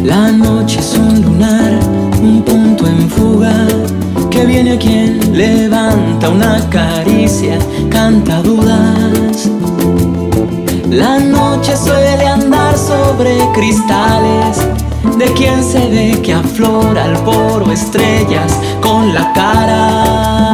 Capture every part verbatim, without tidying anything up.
La noche es un lunar, un punto en fuga, que viene a quien levanta una caricia, canta dudas. La noche suele andar sobre cristales, de quien se ve que aflora al poro estrellas con la cara.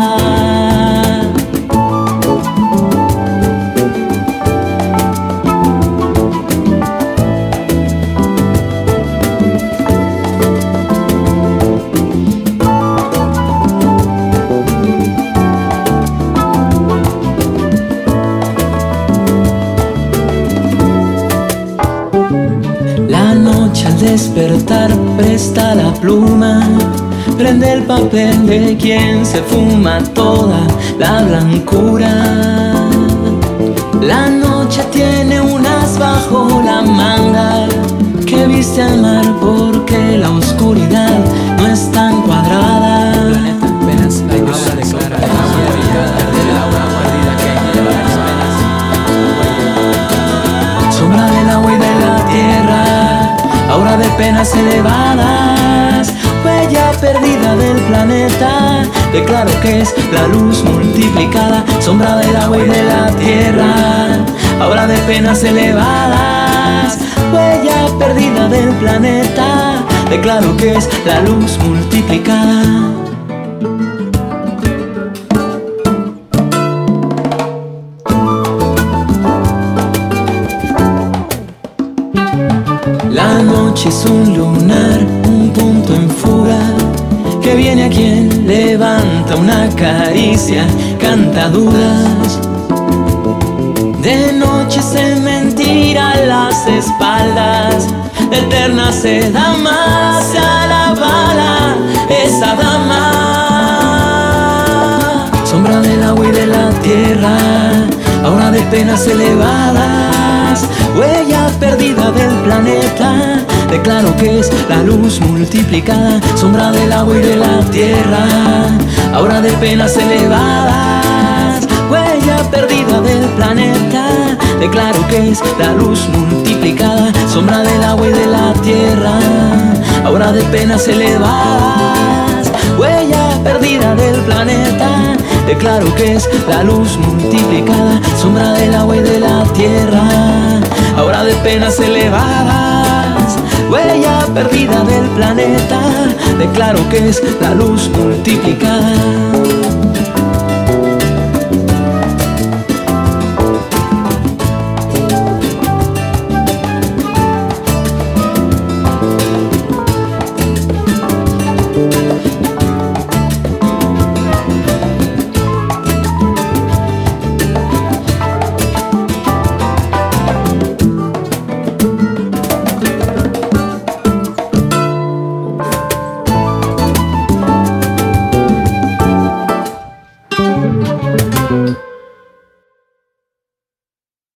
La noche al despertar presta la pluma, prende el papel de quien se fuma toda la blancura. La noche tiene un as bajo la manga que viste al mar porque la oscuridad no es tan cuadrada. Planeta apenas hay agua declara de agua brillada del agua perdida que lleva las penas. Sombra del agua y de la tierra, aura de penas elevadas, huella perdida del planeta, declaro que es la luz multiplicada. Sombra del agua y de la tierra, aura de penas elevadas, huella perdida del planeta, declaro que es la luz multiplicada. La noche es un lunar, un punto en fuga, que viene a quien levanta una caricia, canta dudas. De noche se mentira a las espaldas, la eterna se da más a la bala, esa dama. Sombra del agua y de la tierra, aura de penas elevadas, huella perdida del planeta, declaro que es la luz multiplicada. Sombra del agua y de la tierra, aura de penas elevadas, huella perdida del planeta, declaro que es la luz multiplicada. Sombra del agua y de la tierra, aura de penas elevadas, huella perdida del planeta, declaro que es la luz multiplicada. Sombra del agua y de la tierra, aura de penas elevadas, huella perdida del planeta, declaro que es la luz multiplicada.